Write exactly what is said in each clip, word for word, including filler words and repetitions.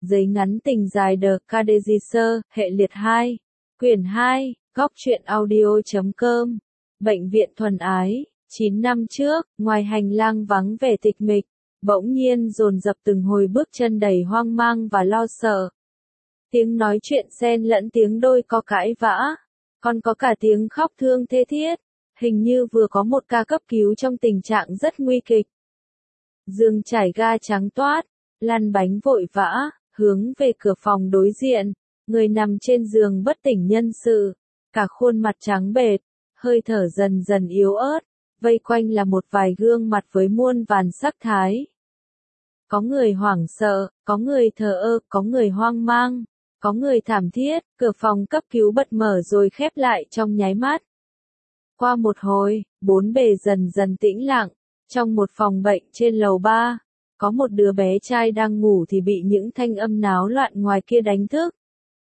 Giấy ngắn tình dài The Cadegisser, hệ liệt hai. Quyển hai, góc truyện audio chấm com. Bệnh viện thuần ái. chín năm trước, ngoài hành lang vắng vẻ tịch mịch, bỗng nhiên dồn dập từng hồi bước chân đầy hoang mang và lo sợ. Tiếng nói chuyện xen lẫn tiếng đôi co cãi vã, còn có cả tiếng khóc thương thê thiết. Hình như vừa có một ca cấp cứu trong tình trạng rất nguy kịch. Giường trải ga trắng toát, lăn bánh vội vã, hướng về cửa phòng đối diện. Người nằm trên giường bất tỉnh nhân sự, cả khuôn mặt trắng bệch, hơi thở dần dần yếu ớt, vây quanh là một vài gương mặt với muôn vàn sắc thái. Có người hoảng sợ, có người thờ ơ, có người hoang mang, có người thảm thiết. Cửa phòng cấp cứu bật mở rồi khép lại trong nháy mắt. Qua một hồi, bốn bề dần dần tĩnh lặng. Trong một phòng bệnh trên lầu ba, có một đứa bé trai đang ngủ thì bị những thanh âm náo loạn ngoài kia đánh thức.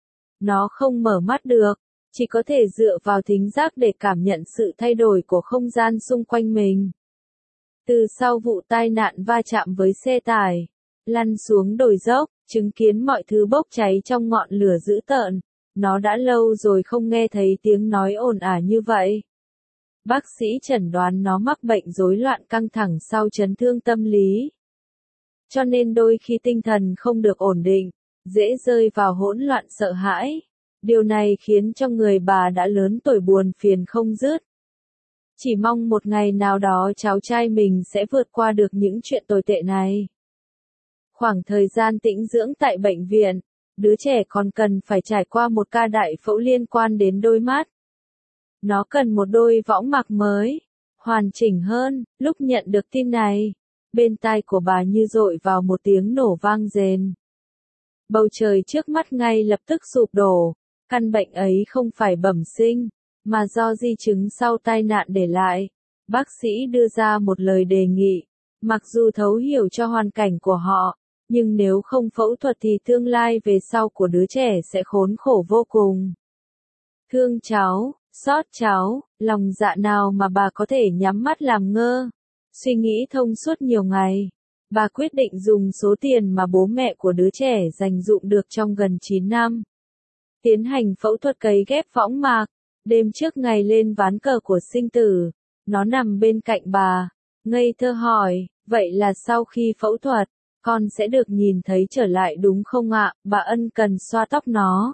Nó không mở mắt được, chỉ có thể dựa vào thính giác để cảm nhận sự thay đổi của không gian xung quanh mình. Từ sau vụ tai nạn va chạm với xe tải, lăn xuống đồi dốc, chứng kiến mọi thứ bốc cháy trong ngọn lửa dữ tợn, nó đã lâu rồi không nghe thấy tiếng nói ồn ào như vậy. Bác sĩ chẩn đoán nó mắc bệnh rối loạn căng thẳng sau chấn thương tâm lý. Cho nên đôi khi tinh thần không được ổn định, dễ rơi vào hỗn loạn sợ hãi. Điều này khiến cho người bà đã lớn tuổi buồn phiền không dứt. Chỉ mong một ngày nào đó cháu trai mình sẽ vượt qua được những chuyện tồi tệ này. Khoảng thời gian tĩnh dưỡng tại bệnh viện, đứa trẻ còn cần phải trải qua một ca đại phẫu liên quan đến đôi mắt. Nó cần một đôi võng mạc mới, hoàn chỉnh hơn. Lúc nhận được tin này, bên tai của bà như dội vào một tiếng nổ vang rền. Bầu trời trước mắt ngay lập tức sụp đổ. Căn bệnh ấy không phải bẩm sinh, mà do di chứng sau tai nạn để lại. Bác sĩ đưa ra một lời đề nghị. Mặc dù thấu hiểu cho hoàn cảnh của họ, nhưng nếu không phẫu thuật thì tương lai về sau của đứa trẻ sẽ khốn khổ vô cùng. Thương cháu, xót cháu, lòng dạ nào mà bà có thể nhắm mắt làm ngơ. Suy nghĩ thông suốt nhiều ngày, bà quyết định dùng số tiền mà bố mẹ của đứa trẻ dành dụm được trong gần chín năm. Tiến hành phẫu thuật cấy ghép võng mạc. Đêm trước ngày lên ván cờ của sinh tử, nó nằm bên cạnh bà, ngây thơ hỏi, vậy là sau khi phẫu thuật, con sẽ được nhìn thấy trở lại đúng không ạ? Bà ân cần xoa tóc nó,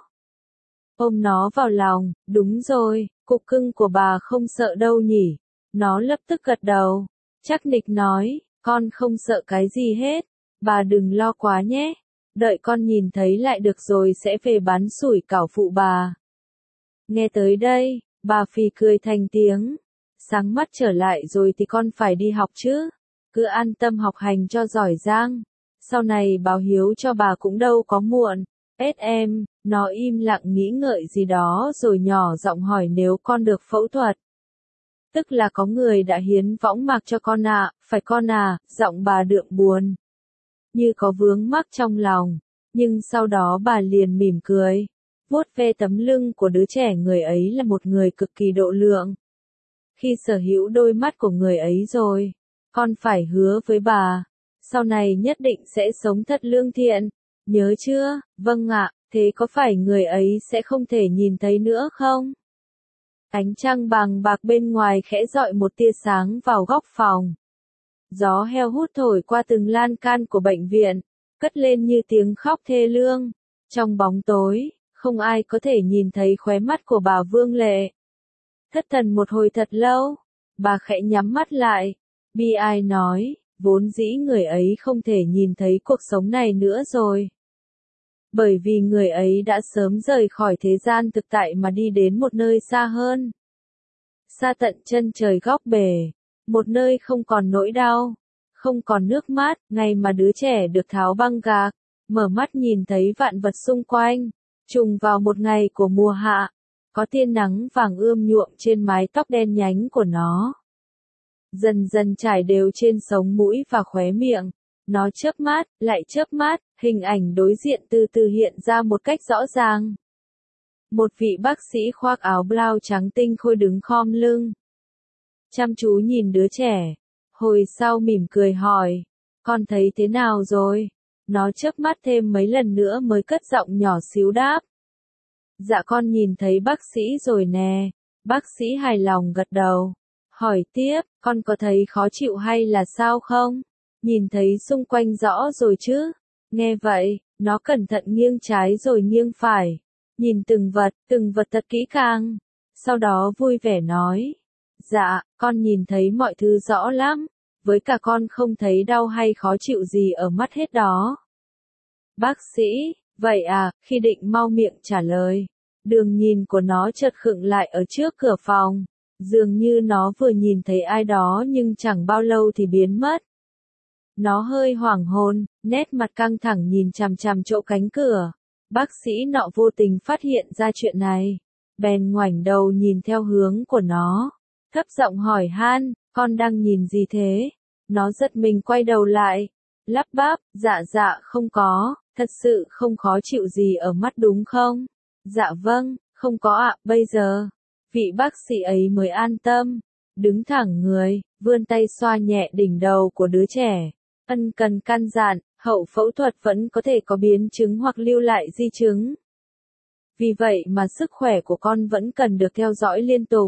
ôm nó vào lòng. Đúng rồi, cục cưng của bà không sợ đâu nhỉ? Nó lập tức gật đầu, chắc nịch nói, con không sợ cái gì hết, bà đừng lo quá nhé. Đợi con nhìn thấy lại được rồi sẽ về bán sủi cảo phụ bà. Nghe tới đây, bà phì cười thành tiếng. Sáng mắt trở lại rồi thì con phải đi học chứ. Cứ an tâm học hành cho giỏi giang. Sau này báo hiếu cho bà cũng đâu có muộn. Ết em, nó im lặng nghĩ ngợi gì đó rồi nhỏ giọng hỏi nếu con được phẫu thuật. Tức là có người đã hiến võng mạc cho con ạ, à, phải con à, giọng bà đượm buồn. Như có vướng mắc trong lòng, nhưng sau đó bà liền mỉm cười, vuốt ve tấm lưng của đứa trẻ. Người ấy là một người cực kỳ độ lượng. Khi sở hữu đôi mắt của người ấy rồi, con phải hứa với bà, sau này nhất định sẽ sống thật lương thiện, nhớ chưa? Vâng ạ, thế có phải người ấy sẽ không thể nhìn thấy nữa không? Ánh trăng bàng bạc bên ngoài khẽ dọi một tia sáng vào góc phòng. Gió heo hút thổi qua từng lan can của bệnh viện, cất lên như tiếng khóc thê lương. Trong bóng tối, không ai có thể nhìn thấy khóe mắt của bà Vương Lệ. Thất thần một hồi thật lâu, bà khẽ nhắm mắt lại. Bi ai nói, vốn dĩ người ấy không thể nhìn thấy cuộc sống này nữa rồi. Bởi vì người ấy đã sớm rời khỏi thế gian thực tại mà đi đến một nơi xa hơn. Xa tận chân trời góc bể. Một nơi không còn nỗi đau, không còn nước mắt. Ngày mà đứa trẻ được tháo băng gạc, mở mắt nhìn thấy vạn vật xung quanh. Trùng vào một ngày của mùa hạ, có tia nắng vàng ươm nhuộm trên mái tóc đen nhánh của nó. Dần dần trải đều trên sống mũi và khóe miệng. Nó chớp mắt, lại chớp mắt, hình ảnh đối diện từ từ hiện ra một cách rõ ràng. Một vị bác sĩ khoác áo blau trắng tinh khôi đứng khom lưng. Chăm chú nhìn đứa trẻ, hồi sau mỉm cười hỏi, con thấy thế nào rồi? Nó chớp mắt thêm mấy lần nữa mới cất giọng nhỏ xíu đáp. Dạ con nhìn thấy bác sĩ rồi nè. Bác sĩ hài lòng gật đầu. Hỏi tiếp, con có thấy khó chịu hay là sao không? Nhìn thấy xung quanh rõ rồi chứ? Nghe vậy, nó cẩn thận nghiêng trái rồi nghiêng phải. Nhìn từng vật, từng vật thật kỹ càng. Sau đó vui vẻ nói. Dạ, con nhìn thấy mọi thứ rõ lắm. Với cả con không thấy đau hay khó chịu gì ở mắt hết đó. Bác sĩ, vậy à, khi định mau miệng trả lời. Đường nhìn của nó chợt khựng lại ở trước cửa phòng. Dường như nó vừa nhìn thấy ai đó nhưng chẳng bao lâu thì biến mất. Nó hơi hoảng hồn, nét mặt căng thẳng nhìn chằm chằm chỗ cánh cửa. Bác sĩ nọ vô tình phát hiện ra chuyện này. Bèn ngoảnh đầu nhìn theo hướng của nó. Thấp giọng hỏi han, con đang nhìn gì thế? Nó giật mình quay đầu lại. Lắp bắp, dạ dạ không có, thật sự không khó chịu gì ở mắt đúng không? Dạ vâng, không có ạ, bây giờ. Vị bác sĩ ấy mới an tâm. Đứng thẳng người, vươn tay xoa nhẹ đỉnh đầu của đứa trẻ. Ân cần căn dặn, hậu phẫu thuật vẫn có thể có biến chứng hoặc lưu lại di chứng. Vì vậy mà sức khỏe của con vẫn cần được theo dõi liên tục.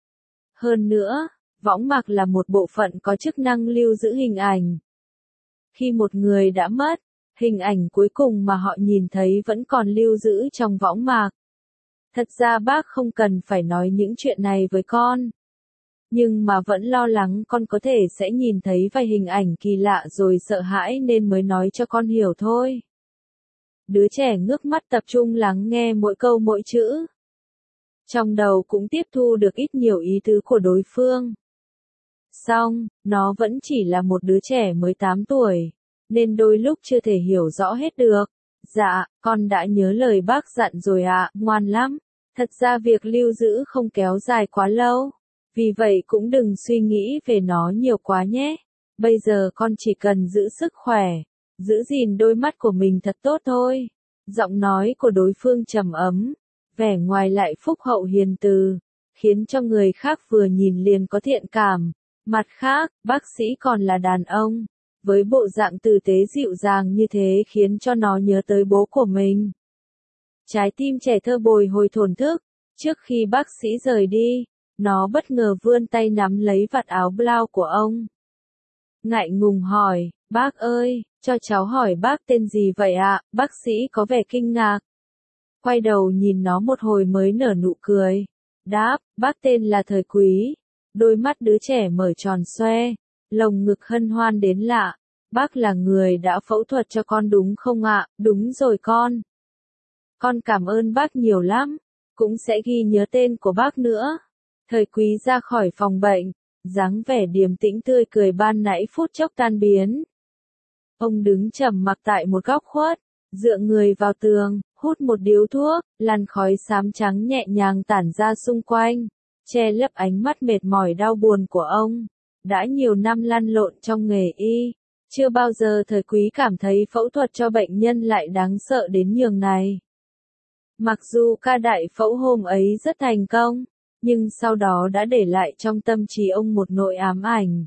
Hơn nữa, võng mạc là một bộ phận có chức năng lưu giữ hình ảnh. Khi một người đã mất, hình ảnh cuối cùng mà họ nhìn thấy vẫn còn lưu giữ trong võng mạc. Thật ra bác không cần phải nói những chuyện này với con. Nhưng mà vẫn lo lắng con có thể sẽ nhìn thấy vài hình ảnh kỳ lạ rồi sợ hãi nên mới nói cho con hiểu thôi. Đứa trẻ ngước mắt tập trung lắng nghe mỗi câu mỗi chữ. Trong đầu cũng tiếp thu được ít nhiều ý tứ của đối phương. Xong, nó vẫn chỉ là một đứa trẻ mới tám tuổi, nên đôi lúc chưa thể hiểu rõ hết được. Dạ, con đã nhớ lời bác dặn rồi ạ, ngoan lắm. Thật ra việc lưu giữ không kéo dài quá lâu. Vì vậy cũng đừng suy nghĩ về nó nhiều quá nhé. Bây giờ con chỉ cần giữ sức khỏe, giữ gìn đôi mắt của mình thật tốt thôi. Giọng nói của đối phương trầm ấm, vẻ ngoài lại phúc hậu hiền từ, khiến cho người khác vừa nhìn liền có thiện cảm. Mặt khác, bác sĩ còn là đàn ông, với bộ dạng tử tế dịu dàng như thế khiến cho nó nhớ tới bố của mình. Trái tim trẻ thơ bồi hồi thổn thức. Trước khi bác sĩ rời đi, nó bất ngờ vươn tay nắm lấy vạt áo blau của ông. Ngại ngùng hỏi, bác ơi, cho cháu hỏi bác tên gì vậy ạ? Bác sĩ có vẻ kinh ngạc. Quay đầu nhìn nó một hồi mới nở nụ cười. Đáp, bác tên là Thời Quý. Đôi mắt đứa trẻ mở tròn xoe, lồng ngực hân hoan đến lạ. Bác là người đã phẫu thuật cho con đúng không ạ? Đúng rồi con. Con cảm ơn bác nhiều lắm, cũng sẽ ghi nhớ tên của bác nữa. Thời Quý ra khỏi phòng bệnh, dáng vẻ điềm tĩnh tươi cười ban nãy phút chốc tan biến. Ông đứng trầm mặc tại một góc khuất, dựa người vào tường, hút một điếu thuốc, làn khói xám trắng nhẹ nhàng tản ra xung quanh, che lấp ánh mắt mệt mỏi đau buồn của ông. Đã nhiều năm lăn lộn trong nghề y, chưa bao giờ Thời Quý cảm thấy phẫu thuật cho bệnh nhân lại đáng sợ đến nhường này. Mặc dù ca đại phẫu hôm ấy rất thành công, nhưng sau đó đã để lại trong tâm trí ông một nỗi ám ảnh.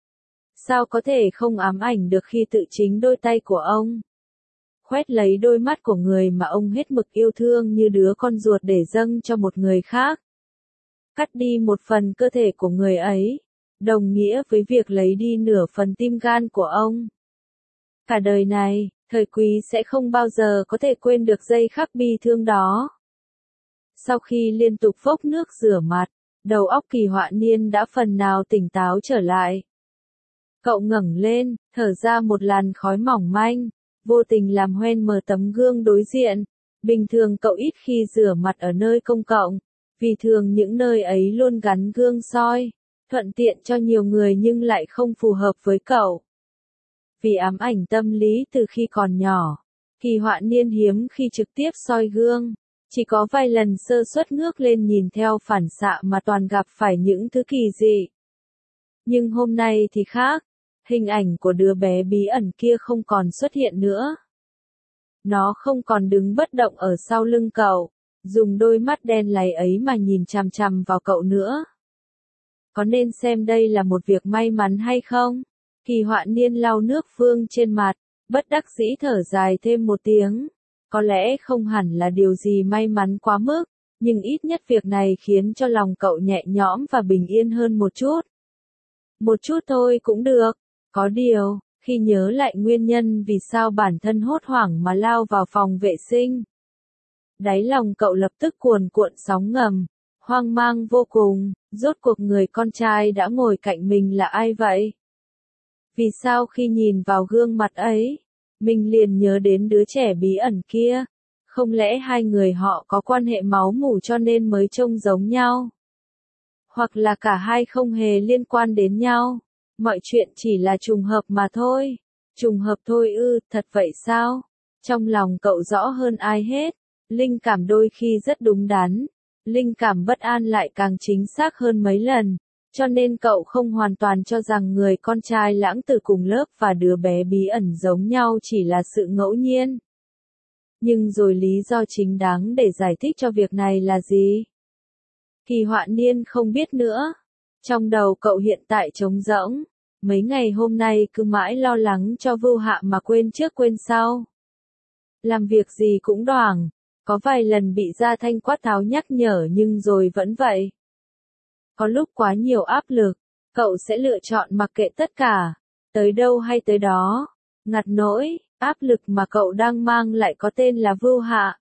Sao có thể không ám ảnh được khi tự chính đôi tay của ông khoét lấy đôi mắt của người mà ông hết mực yêu thương như đứa con ruột để dâng cho một người khác. Cắt đi một phần cơ thể của người ấy, đồng nghĩa với việc lấy đi nửa phần tim gan của ông. Cả đời này, Thời Quý sẽ không bao giờ có thể quên được giây khắc bi thương đó. Sau khi liên tục vốc nước rửa mặt, đầu óc Kỳ Họa Niên đã phần nào tỉnh táo trở lại. Cậu ngẩng lên, thở ra một làn khói mỏng manh, vô tình làm hoen mờ tấm gương đối diện. Bình thường cậu ít khi rửa mặt ở nơi công cộng, vì thường những nơi ấy luôn gắn gương soi, thuận tiện cho nhiều người nhưng lại không phù hợp với cậu. Vì ám ảnh tâm lý từ khi còn nhỏ, Kỳ Họa Niên hiếm khi trực tiếp soi gương, chỉ có vài lần sơ suất ngước lên nhìn theo phản xạ mà toàn gặp phải những thứ kỳ dị. Nhưng hôm nay thì khác, hình ảnh của đứa bé bí ẩn kia không còn xuất hiện nữa. Nó không còn đứng bất động ở sau lưng cậu, dùng đôi mắt đen láy ấy mà nhìn chằm chằm vào cậu nữa. Có nên xem đây là một việc may mắn hay không? Kỳ Họa Niên lau nước vương trên mặt, Bất đắc dĩ thở dài thêm một tiếng. Có lẽ không hẳn là điều gì may mắn quá mức, nhưng ít nhất việc này khiến cho lòng cậu nhẹ nhõm và bình yên hơn một chút. Một chút thôi cũng được. Có điều, khi nhớ lại nguyên nhân vì sao bản thân hốt hoảng mà lao vào phòng vệ sinh, đáy lòng cậu lập tức cuồn cuộn sóng ngầm, hoang mang vô cùng, rốt cuộc người con trai đã ngồi cạnh mình là ai vậy? Vì sao khi nhìn vào gương mặt ấy, mình liền nhớ đến đứa trẻ bí ẩn kia? Không lẽ hai người họ có quan hệ máu mủ cho nên mới trông giống nhau? Hoặc là cả hai không hề liên quan đến nhau? Mọi chuyện chỉ là trùng hợp mà thôi. Trùng hợp thôi ư, thật vậy sao? Trong lòng cậu rõ hơn ai hết. Linh cảm đôi khi rất đúng đắn. Linh cảm bất an lại càng chính xác hơn mấy lần. Cho nên cậu không hoàn toàn cho rằng người con trai lãng tử cùng lớp và đứa bé bí ẩn giống nhau chỉ là sự ngẫu nhiên. Nhưng rồi lý do chính đáng để giải thích cho việc này là gì? Kỳ Họa Niên không biết nữa. Trong đầu cậu hiện tại trống rỗng. Mấy ngày hôm nay cứ mãi lo lắng cho Vưu Hạ mà quên trước quên sau. Làm việc gì cũng đoảng. Có vài lần bị Gia Thanh quát tháo nhắc nhở nhưng rồi vẫn vậy. Có lúc quá nhiều áp lực, cậu sẽ lựa chọn mặc kệ tất cả. Tới đâu hay tới đó. Ngặt nỗi, áp lực mà cậu đang mang lại có tên là Vưu Hạ.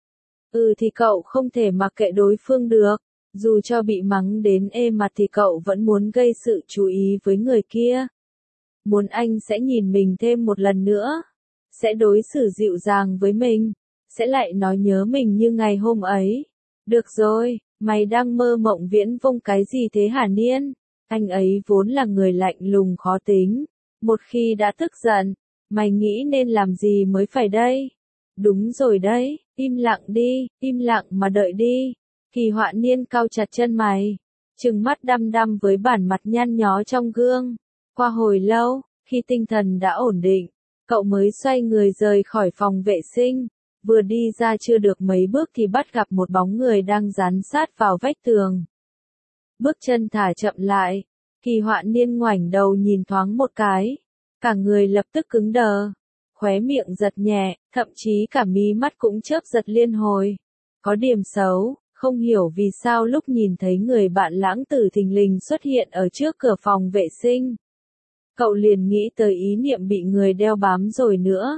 Ừ thì cậu không thể mặc kệ đối phương được. Dù cho bị mắng đến ê mặt thì cậu vẫn muốn gây sự chú ý với người kia. Muốn anh sẽ nhìn mình thêm một lần nữa. Sẽ đối xử dịu dàng với mình. Sẽ lại nói nhớ mình như ngày hôm ấy. Được rồi, mày đang mơ mộng viễn vông cái gì thế hả Niên? Anh ấy vốn là người lạnh lùng khó tính. Một khi đã tức giận, mày nghĩ nên làm gì mới phải đây? Đúng rồi đấy, im lặng đi, im lặng mà đợi đi. Kỳ Họa Niên cau chặt chân mày, trừng mắt đăm đăm với bản mặt nhăn nhó trong gương. Qua hồi lâu, khi tinh thần đã ổn định, cậu mới xoay người rời khỏi phòng vệ sinh. Vừa đi ra chưa được mấy bước thì bắt gặp một bóng người đang dán sát vào vách tường. Bước chân thả chậm lại, Kỳ Họa Niên ngoảnh đầu nhìn thoáng một cái. Cả người lập tức cứng đờ, khóe miệng giật nhẹ, thậm chí cả mí mắt cũng chớp giật liên hồi. Có điểm xấu. Không hiểu vì sao lúc nhìn thấy người bạn lãng tử thình lình xuất hiện ở trước cửa phòng vệ sinh. Cậu liền nghĩ tới ý niệm bị người đeo bám rồi nữa.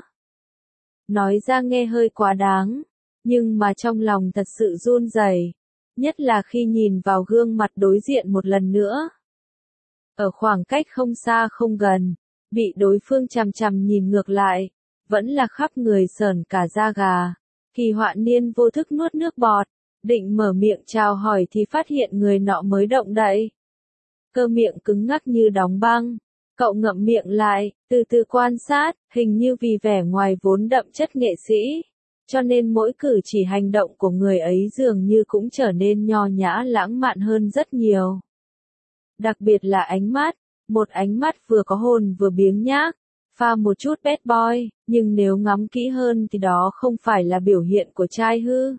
Nói ra nghe hơi quá đáng, nhưng mà trong lòng thật sự run rẩy, nhất là khi nhìn vào gương mặt đối diện một lần nữa. Ở khoảng cách không xa không gần, bị đối phương chằm chằm nhìn ngược lại, vẫn là khắp người sởn cả da gà. Kỳ Họa Niên vô thức nuốt nước bọt. Định mở miệng chào hỏi thì phát hiện người nọ mới động đậy. Cơ miệng cứng ngắc như đóng băng. Cậu ngậm miệng lại, từ từ quan sát, hình như vì vẻ ngoài vốn đậm chất nghệ sĩ. Cho nên mỗi cử chỉ hành động của người ấy dường như cũng trở nên nho nhã lãng mạn hơn rất nhiều. Đặc biệt là ánh mắt, một ánh mắt vừa có hồn vừa biếng nhác, pha một chút bad boy, nhưng nếu ngắm kỹ hơn thì đó không phải là biểu hiện của trai hư.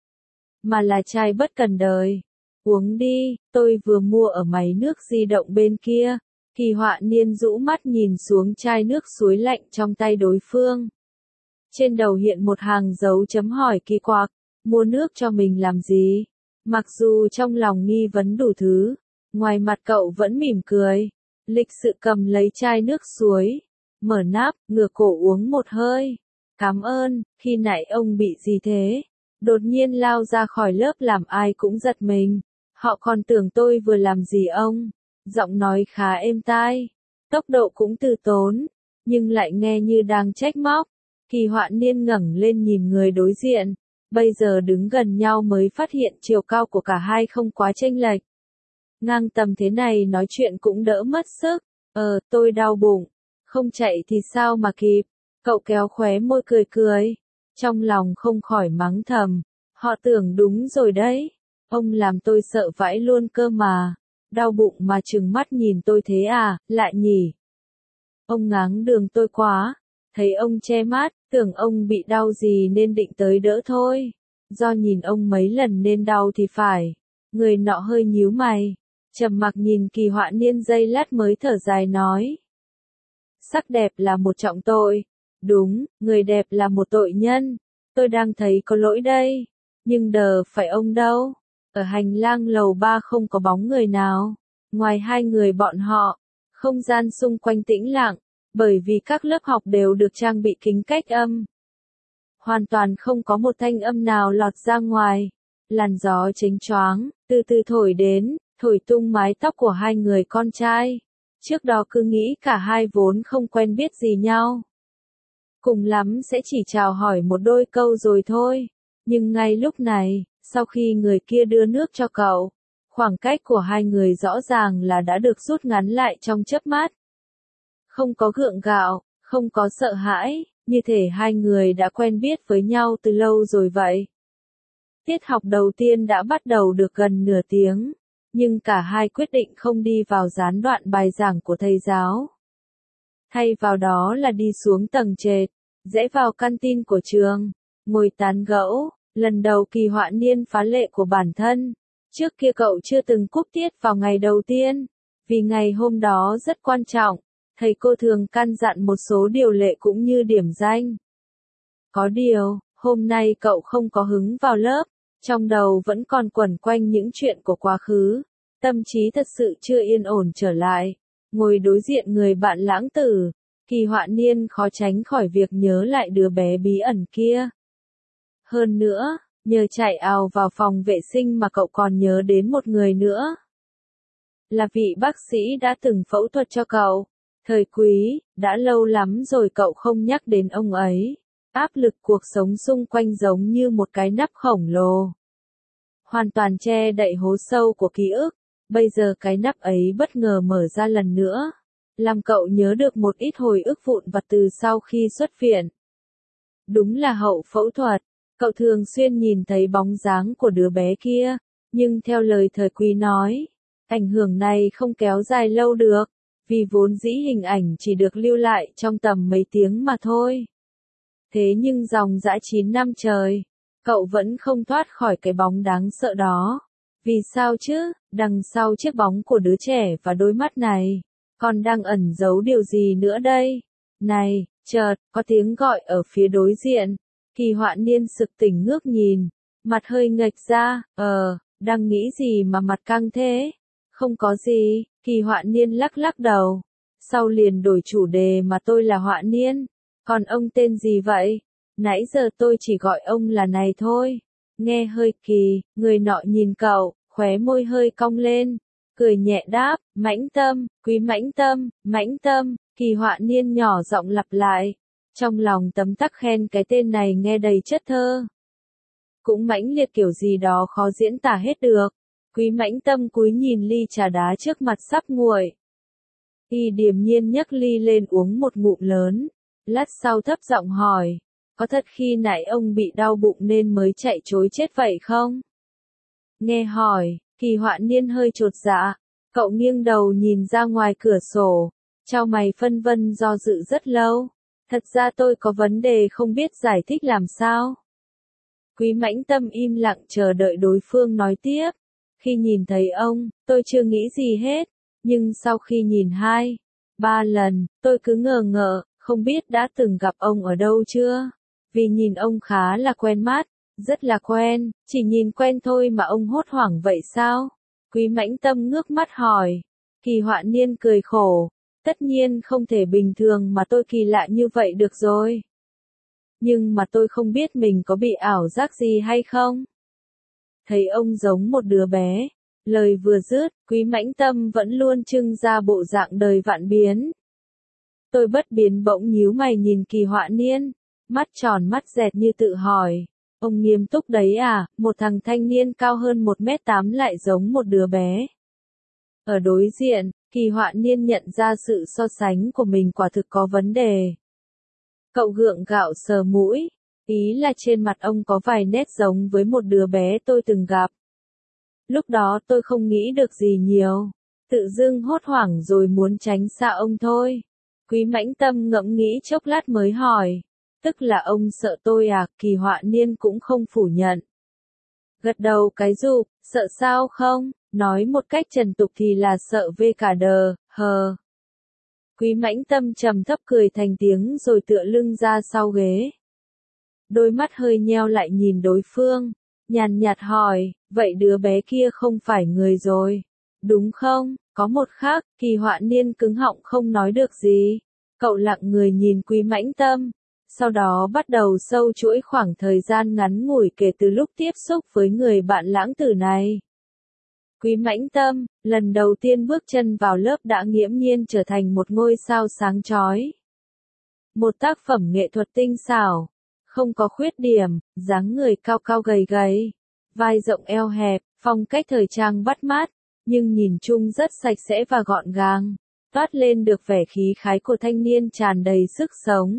Mà là trai bất cần đời. Uống đi, tôi vừa mua ở máy nước di động bên kia. Kỳ Họa Niên rũ mắt nhìn xuống chai nước suối lạnh trong tay đối phương. Trên đầu hiện một hàng dấu chấm hỏi kỳ quặc, mua nước cho mình làm gì? Mặc dù trong lòng nghi vấn đủ thứ, ngoài mặt cậu vẫn mỉm cười. Lịch sự cầm lấy chai nước suối, mở nắp, ngửa cổ uống một hơi. Cảm ơn, khi nãy ông bị gì thế? Đột nhiên lao ra khỏi lớp làm ai cũng giật mình. Họ còn tưởng tôi vừa làm gì ông. Giọng nói khá êm tai. Tốc độ cũng từ tốn. Nhưng lại nghe như đang trách móc. Kỳ Họa Niên ngẩng lên nhìn người đối diện. Bây giờ đứng gần nhau mới phát hiện chiều cao của cả hai không quá chênh lệch. Ngang tầm thế này nói chuyện cũng đỡ mất sức. Ờ, tôi đau bụng. Không chạy thì sao mà kịp. Cậu kéo khóe môi cười cười. Trong lòng không khỏi mắng thầm, họ tưởng đúng rồi đấy, ông làm tôi sợ vãi luôn cơ mà, đau bụng mà trừng mắt nhìn tôi thế à, lại nhỉ. Ông ngáng đường tôi quá, thấy ông che mắt, tưởng ông bị đau gì nên định tới đỡ thôi, do nhìn ông mấy lần nên đau thì phải. Người nọ hơi nhíu mày, trầm mặc nhìn Kỳ Họa Niên giây lát mới thở dài nói. Sắc đẹp là một trọng tội. Đúng, người đẹp là một tội nhân. Tôi đang thấy có lỗi đây. Nhưng đờ phải ông đâu. Ở hành lang lầu ba không có bóng người nào. Ngoài hai người bọn họ, không gian xung quanh tĩnh lặng, bởi vì các lớp học đều được trang bị kính cách âm. Hoàn toàn không có một thanh âm nào lọt ra ngoài. Làn gió chênh choáng, từ từ thổi đến, thổi tung mái tóc của hai người con trai. Trước đó cứ nghĩ cả hai vốn không quen biết gì nhau. Cùng lắm sẽ chỉ chào hỏi một đôi câu rồi thôi. Nhưng ngay lúc này, sau khi người kia đưa nước cho cậu, khoảng cách của hai người rõ ràng là đã được rút ngắn lại trong chớp mắt. Không có gượng gạo, không có sợ hãi, như thể hai người đã quen biết với nhau từ lâu rồi vậy. Tiết học đầu tiên đã bắt đầu được gần nửa tiếng, nhưng cả hai quyết định không đi vào gián đoạn bài giảng của thầy giáo. Thay vào đó là đi xuống tầng trệt, rẽ vào canteen của trường, ngồi tán gẫu, lần đầu Kỳ Họa Niên phá lệ của bản thân. Trước kia cậu chưa từng cúp tiết vào ngày đầu tiên, vì ngày hôm đó rất quan trọng, thầy cô thường căn dặn một số điều lệ cũng như điểm danh. Có điều, hôm nay cậu không có hứng vào lớp, trong đầu vẫn còn quẩn quanh những chuyện của quá khứ, tâm trí thật sự chưa yên ổn trở lại. Ngồi đối diện người bạn lãng tử, Kỳ Họa Niên khó tránh khỏi việc nhớ lại đứa bé bí ẩn kia. Hơn nữa, nhờ chạy ào vào phòng vệ sinh mà cậu còn nhớ đến một người nữa. Là vị bác sĩ đã từng phẫu thuật cho cậu. Thời Quý, đã lâu lắm rồi cậu không nhắc đến ông ấy. Áp lực cuộc sống xung quanh giống như một cái nắp khổng lồ. Hoàn toàn che đậy hố sâu của ký ức. Bây giờ cái nắp ấy bất ngờ mở ra lần nữa. Làm cậu nhớ được một ít hồi ức vụn vặt từ sau khi xuất viện. Đúng là hậu phẫu thuật. Cậu thường xuyên nhìn thấy bóng dáng của đứa bé kia. Nhưng theo lời Thời Quý nói, ảnh hưởng này không kéo dài lâu được. Vì vốn dĩ hình ảnh chỉ được lưu lại trong tầm mấy tiếng mà thôi. Thế nhưng dòng dã chín năm trời, cậu vẫn không thoát khỏi cái bóng đáng sợ đó. Vì sao chứ, đằng sau chiếc bóng của đứa trẻ và đôi mắt này, còn đang ẩn giấu điều gì nữa đây? Này, chợt, có tiếng gọi ở phía đối diện. Kỳ Họa Niên sực tỉnh ngước nhìn, mặt hơi nghệch ra, ờ, đang nghĩ gì mà mặt căng thế? Không có gì, Kỳ Họa Niên lắc lắc đầu. Sau liền đổi chủ đề mà tôi là Họa Niên. Còn ông tên gì vậy? Nãy giờ tôi chỉ gọi ông là này thôi. Nghe hơi kỳ, người nọ nhìn cậu, khóe môi hơi cong lên. Cười nhẹ đáp, Mãnh Tâm, Quý Mãnh Tâm, Mãnh Tâm. Kỳ Họa Niên nhỏ giọng lặp lại. Trong lòng tấm tắc khen cái tên này nghe đầy chất thơ. Cũng mãnh liệt kiểu gì đó khó diễn tả hết được. Quý Mãnh Tâm cúi nhìn ly trà đá trước mặt sắp nguội. Y điềm nhiên nhấc ly lên uống một ngụm lớn. Lát sau thấp giọng hỏi, có thật khi nãy ông bị đau bụng nên mới chạy trối chết vậy không? Nghe hỏi, Kỳ Họa Niên hơi chột dạ. Cậu nghiêng đầu nhìn ra ngoài cửa sổ, chau mày phân vân do dự rất lâu. Thật ra tôi có vấn đề không biết giải thích làm sao. Quý Mãnh Tâm im lặng chờ đợi đối phương nói tiếp. Khi nhìn thấy ông, tôi chưa nghĩ gì hết. Nhưng sau khi nhìn hai, ba lần, tôi cứ ngờ ngợ, không biết đã từng gặp ông ở đâu chưa. Vì nhìn ông khá là quen mắt, rất là quen, chỉ nhìn quen thôi mà ông hốt hoảng vậy sao? Quý Mãnh Tâm ngước mắt hỏi. Kỳ Họa Niên cười khổ. Tất nhiên không thể bình thường mà tôi kỳ lạ như vậy được rồi. Nhưng mà tôi không biết mình có bị ảo giác gì hay không. Thấy ông giống một đứa bé. Lời vừa dứt, Quý Mãnh Tâm vẫn luôn trưng ra bộ dạng đời vạn biến. Tôi bất biến bỗng nhíu mày nhìn Kỳ Họa Niên, mắt tròn mắt dẹt như tự hỏi, ông nghiêm túc đấy à, một thằng thanh niên cao hơn một mét tám lại giống một đứa bé. Ở đối diện, Kỳ Họa Niên nhận ra sự so sánh của mình quả thực có vấn đề. Cậu gượng gạo sờ mũi, ý là trên mặt ông có vài nét giống với một đứa bé tôi từng gặp. Lúc đó tôi không nghĩ được gì nhiều, tự dưng hốt hoảng rồi muốn tránh xa ông thôi. Quý Mãnh Tâm ngẫm nghĩ chốc lát mới hỏi, tức là ông sợ tôi à? Kỳ Họa Niên cũng không phủ nhận. Gật đầu cái rụp, sợ sao không? Nói một cách trần tục thì là sợ vê cả đờ, hờ. Quý Mãnh Tâm trầm thấp cười thành tiếng rồi tựa lưng ra sau ghế. Đôi mắt hơi nheo lại nhìn đối phương, nhàn nhạt hỏi, vậy đứa bé kia không phải người rồi, đúng không? Có một khắc, Kỳ Họa Niên cứng họng không nói được gì. Cậu lặng người nhìn Quý Mãnh Tâm, sau đó bắt đầu sâu chuỗi khoảng thời gian ngắn ngủi kể từ lúc tiếp xúc với người bạn lãng tử này. Quý Mãnh Tâm, lần đầu tiên bước chân vào lớp đã nghiễm nhiên trở thành một ngôi sao sáng chói. Một tác phẩm nghệ thuật tinh xảo, không có khuyết điểm, dáng người cao cao gầy gầy, vai rộng eo hẹp, phong cách thời trang bắt mắt, nhưng nhìn chung rất sạch sẽ và gọn gàng, toát lên được vẻ khí khái của thanh niên tràn đầy sức sống.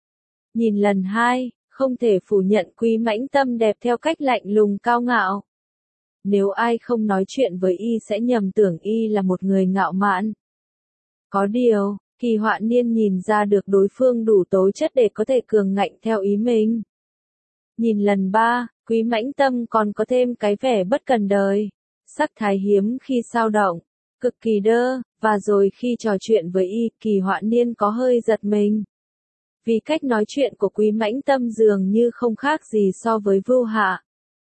Nhìn lần hai, không thể phủ nhận Quý Mãnh Tâm đẹp theo cách lạnh lùng cao ngạo. Nếu ai không nói chuyện với y sẽ nhầm tưởng y là một người ngạo mạn. Có điều, Kỳ Họa Niên nhìn ra được đối phương đủ tố chất để có thể cường ngạnh theo ý mình. Nhìn lần ba, Quý Mãnh Tâm còn có thêm cái vẻ bất cần đời, sắc thái hiếm khi sao động, cực kỳ đơ, và rồi khi trò chuyện với y, Kỳ Họa Niên có hơi giật mình. Vì cách nói chuyện của Quý Mãnh Tâm dường như không khác gì so với Vưu Hạ.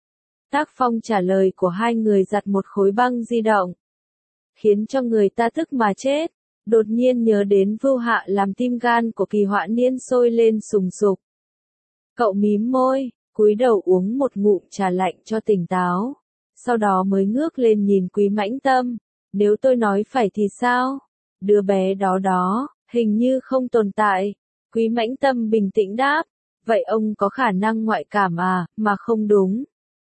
Tác phong trả lời của hai người giặt một khối băng di động, khiến cho người ta tức mà chết. Đột nhiên nhớ đến Vưu Hạ làm tim gan của Kỳ Họa Niên sôi lên sùng sục. Cậu mím môi, cúi đầu uống một ngụm trà lạnh cho tỉnh táo, sau đó mới ngước lên nhìn Quý Mãnh Tâm. Nếu tôi nói phải thì sao? Đứa bé đó đó, hình như không tồn tại. Quý Mãnh Tâm bình tĩnh đáp, vậy ông có khả năng ngoại cảm à, mà không đúng.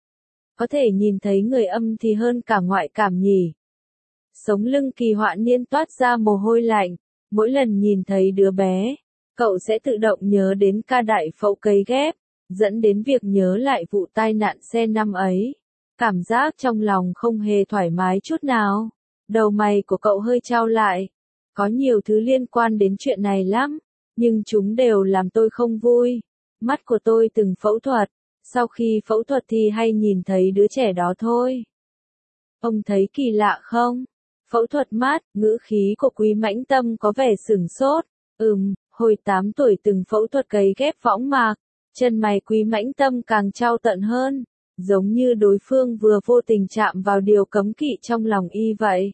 Có thể nhìn thấy người âm thì hơn cả ngoại cảm nhỉ. Sống lưng Kỳ Họa Niên toát ra mồ hôi lạnh, mỗi lần nhìn thấy đứa bé, cậu sẽ tự động nhớ đến ca đại phẫu cấy ghép, dẫn đến việc nhớ lại vụ tai nạn xe năm ấy. Cảm giác trong lòng không hề thoải mái chút nào. Đầu mày của cậu hơi chau lại. Có nhiều thứ liên quan đến chuyện này lắm, nhưng chúng đều làm tôi không vui. Mắt của tôi từng phẫu thuật, sau khi phẫu thuật thì hay nhìn thấy đứa trẻ đó thôi. Ông thấy kỳ lạ không? Phẫu thuật mắt, ngữ khí của Quý Mãnh Tâm có vẻ sửng sốt. Ừm, hồi tám tuổi từng phẫu thuật cấy ghép võng mạc. Chân mày Quý Mãnh Tâm càng trao tận hơn, giống như đối phương vừa vô tình chạm vào điều cấm kỵ trong lòng y vậy.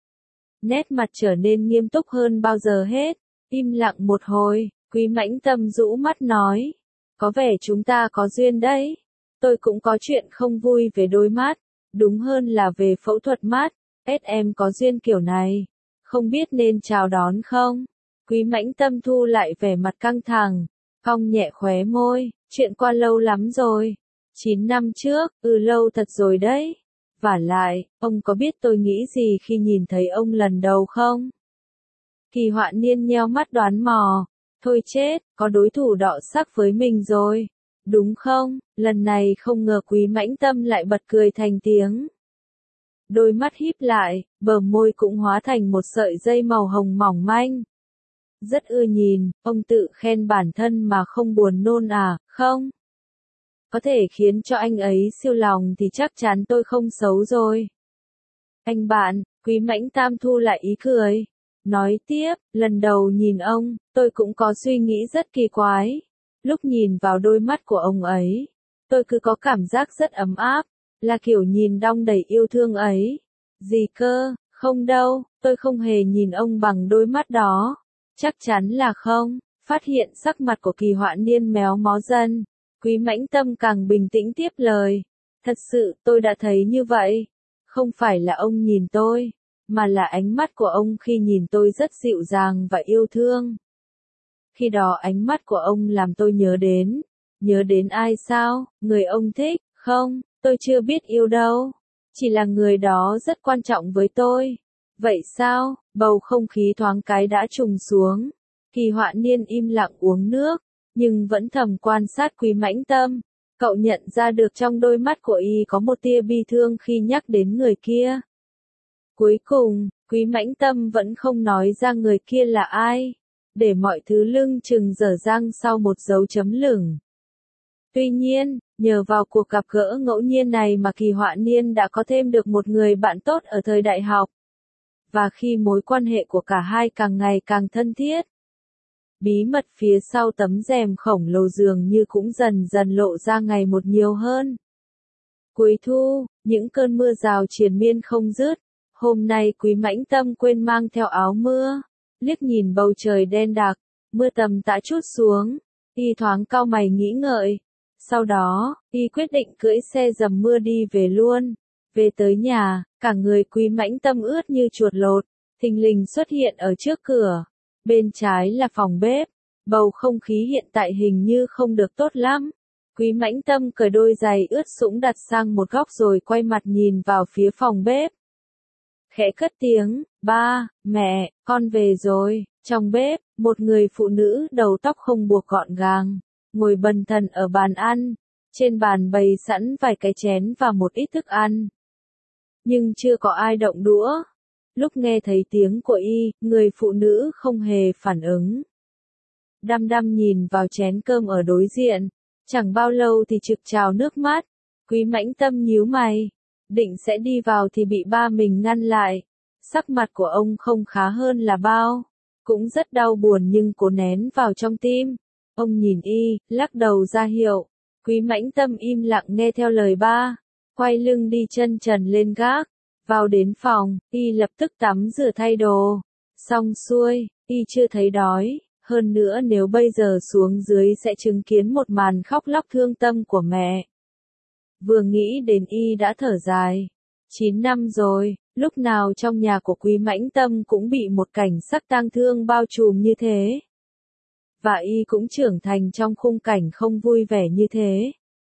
Nét mặt trở nên nghiêm túc hơn bao giờ hết, im lặng một hồi, Quý Mãnh Tâm rũ mắt nói, có vẻ chúng ta có duyên đấy. Tôi cũng có chuyện không vui về đôi mắt, đúng hơn là về phẫu thuật mắt. ét em có duyên kiểu này, không biết nên chào đón không? Quý Mãnh Tâm thu lại vẻ mặt căng thẳng, cong nhẹ khóe môi, chuyện qua lâu lắm rồi. chín năm trước, ừ lâu thật rồi đấy. Vả lại, ông có biết tôi nghĩ gì khi nhìn thấy ông lần đầu không? Kỳ Họa Niên nheo mắt đoán mò, thôi chết, có đối thủ đọ sắc với mình rồi. Đúng không? Lần này không ngờ Quý Mãnh Tâm lại bật cười thành tiếng. Đôi mắt híp lại, bờ môi cũng hóa thành một sợi dây màu hồng mỏng manh. Rất ưa nhìn, ông tự khen bản thân mà không buồn nôn à, không? Có thể khiến cho anh ấy siêu lòng thì chắc chắn tôi không xấu rồi. Anh bạn, Quý Mãnh Tam thu lại ý cười. Nói tiếp, lần đầu nhìn ông, tôi cũng có suy nghĩ rất kỳ quái. Lúc nhìn vào đôi mắt của ông ấy, tôi cứ có cảm giác rất ấm áp, là kiểu nhìn đong đầy yêu thương ấy. Gì cơ, không đâu, tôi không hề nhìn ông bằng đôi mắt đó. Chắc chắn là không. Phát hiện sắc mặt của Kỳ Họa Niên méo mó dần, Quý Mãnh Tâm càng bình tĩnh tiếp lời. Thật sự, tôi đã thấy như vậy. Không phải là ông nhìn tôi, mà là ánh mắt của ông khi nhìn tôi rất dịu dàng và yêu thương. Khi đó ánh mắt của ông làm tôi nhớ đến. Nhớ đến ai sao? Người ông thích, không, tôi chưa biết yêu đâu. Chỉ là người đó rất quan trọng với tôi. Vậy sao? Bầu không khí thoáng cái đã trùng xuống. Kỳ Họa Niên im lặng uống nước, nhưng vẫn thầm quan sát Quý Mãnh Tâm. Cậu nhận ra được trong đôi mắt của y có một tia bi thương khi nhắc đến người kia. Cuối cùng, Quý Mãnh Tâm vẫn không nói ra người kia là ai, để mọi thứ lưng chừng dở dang sau một dấu chấm lửng. Tuy nhiên, nhờ vào cuộc gặp gỡ ngẫu nhiên này mà Kỳ Họa Niên đã có thêm được một người bạn tốt ở thời đại học. và khi mối quan hệ của cả hai càng ngày càng thân thiết. Bí mật phía sau tấm rèm khổng lồ dường như cũng dần dần lộ ra ngày một nhiều hơn. Cuối thu, những cơn mưa rào triền miên không dứt. Hôm nay Quý Mãnh Tâm quên mang theo áo mưa, liếc nhìn bầu trời đen đặc, mưa tầm tã trút xuống, y thoáng cau mày nghĩ ngợi. Sau đó, y quyết định cưỡi xe dầm mưa đi về luôn. Về tới nhà, cả người Quý Mãnh Tâm ướt như chuột lột, thình lình xuất hiện ở trước cửa. Bên trái là phòng bếp, bầu không khí hiện tại hình như không được tốt lắm. Quý Mãnh Tâm cởi đôi giày ướt sũng đặt sang một góc rồi quay mặt nhìn vào phía phòng bếp. Khẽ cất tiếng, ba, mẹ, con về rồi. Trong bếp, một người phụ nữ đầu tóc không buộc gọn gàng, ngồi bần thần ở bàn ăn. Trên bàn bày sẵn vài cái chén và một ít thức ăn. Nhưng chưa có ai động đũa. Lúc nghe thấy tiếng của y, người phụ nữ không hề phản ứng. Đăm đăm nhìn vào chén cơm ở đối diện, chẳng bao lâu thì trực trào nước mắt. Quý Mãnh Tâm nhíu mày, định sẽ đi vào thì bị ba mình ngăn lại. Sắc mặt của ông không khá hơn là bao, cũng rất đau buồn nhưng cố nén vào trong tim. Ông nhìn y, lắc đầu ra hiệu. Quý Mãnh Tâm im lặng nghe theo lời ba, quay lưng đi chân trần lên gác. Vào đến phòng, y lập tức tắm rửa thay đồ. Xong xuôi, y chưa thấy đói. Hơn nữa nếu bây giờ xuống dưới sẽ chứng kiến một màn khóc lóc thương tâm của mẹ. Vừa nghĩ đến y đã thở dài. Chín năm rồi, lúc nào trong nhà của Quý Mãnh Tâm cũng bị một cảnh sắc tang thương bao trùm như thế. Và y cũng trưởng thành trong khung cảnh không vui vẻ như thế.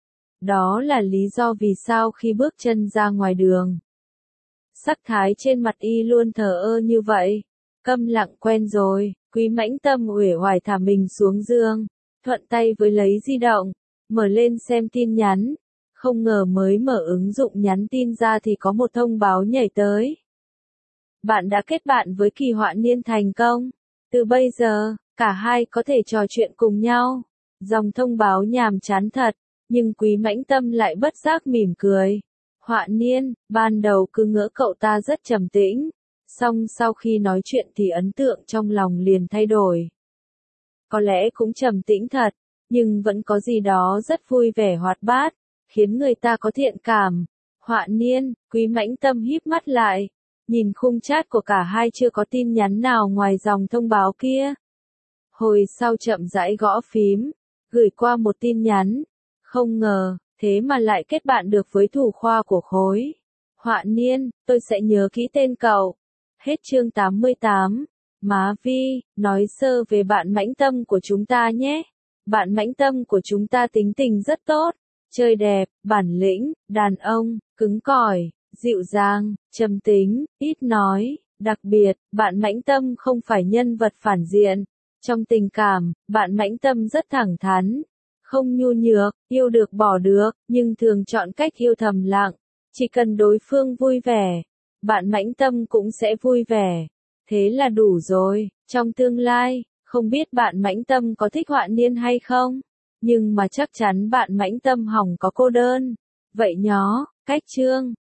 Đó là lý do vì sao khi bước chân ra ngoài đường, sắc thái trên mặt y luôn thờ ơ như vậy. Câm lặng quen rồi, Quý Mãnh Tâm uể oải thả mình xuống giường, thuận tay với lấy di động, mở lên xem tin nhắn. Không ngờ mới mở ứng dụng nhắn tin ra thì có một thông báo nhảy tới. Bạn đã kết bạn với Kỳ Họa Niên thành công. Từ bây giờ, cả hai có thể trò chuyện cùng nhau. Dòng thông báo nhàm chán thật, nhưng Quý Mãnh Tâm lại bất giác mỉm cười. Họa Niên, ban đầu cứ ngỡ cậu ta rất trầm tĩnh. Song sau khi nói chuyện thì ấn tượng trong lòng liền thay đổi. Có lẽ cũng trầm tĩnh thật, nhưng vẫn có gì đó rất vui vẻ hoạt bát, khiến người ta có thiện cảm. Họa Niên, Quý Mãnh Tâm híp mắt lại, nhìn khung chat của cả hai chưa có tin nhắn nào ngoài dòng thông báo kia. Hồi sau chậm rãi gõ phím, gửi qua một tin nhắn. Không ngờ, thế mà lại kết bạn được với thủ khoa của khối. Họa Niên, tôi sẽ nhớ kỹ tên cậu. Hết chương tám mươi tám. Má Vi, nói sơ về bạn Mãnh Tâm của chúng ta nhé. Bạn Mãnh Tâm của chúng ta tính tình rất tốt, chơi đẹp, bản lĩnh, đàn ông, cứng cỏi, dịu dàng, trầm tính, ít nói. Đặc biệt, bạn Mãnh Tâm không phải nhân vật phản diện. Trong tình cảm, bạn Mãnh Tâm rất thẳng thắn, không nhu nhược, yêu được bỏ được, nhưng thường chọn cách yêu thầm lặng. Chỉ cần đối phương vui vẻ, bạn Mãnh Tâm cũng sẽ vui vẻ. Thế là đủ rồi. Trong tương lai, không biết bạn Mãnh Tâm có thích Họa Niên hay không? Nhưng mà chắc chắn bạn Mãnh Tâm hỏng có cô đơn. Vậy nhó, cách chương.